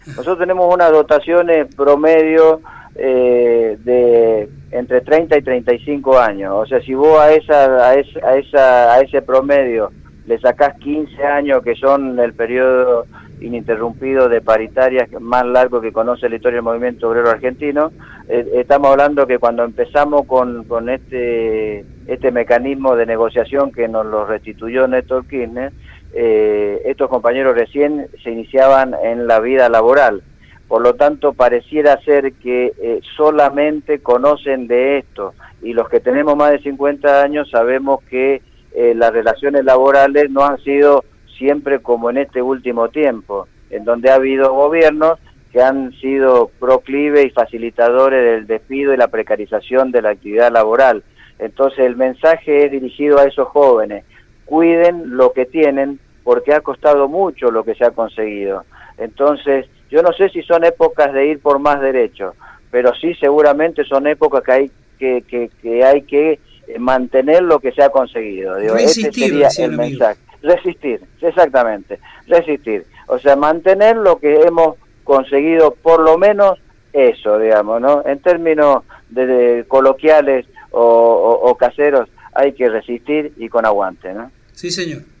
Nosotros tenemos unas dotaciones promedio de entre 30 y 35 años. O sea, si vos a ese promedio le sacás 15 años, que son el periodo ininterrumpido de paritarias más largo que conoce la historia del movimiento obrero argentino, estamos hablando que cuando empezamos con este mecanismo de negociación que nos lo restituyó Néstor Kirchner, estos compañeros recién se iniciaban en la vida laboral. Por lo tanto, pareciera ser que solamente conocen de esto, y los que tenemos más de 50 años sabemos que las relaciones laborales no han sido siempre como en este último tiempo, en donde ha habido gobiernos que han sido proclives y facilitadores del despido y la precarización de la actividad laboral. Entonces el mensaje es dirigido a esos jóvenes: cuiden lo que tienen, porque ha costado mucho lo que se ha conseguido. Entonces, yo no sé si son épocas de ir por más derechos, pero sí seguramente son épocas que hay que mantener lo que se ha conseguido. Digo, Resistir, este sería el mensaje. Resistir, exactamente, resistir. O sea, mantener lo que hemos conseguido, por lo menos eso, digamos, ¿no? En términos de coloquiales o caseros, hay que resistir y con aguante, ¿no? Sí, señor.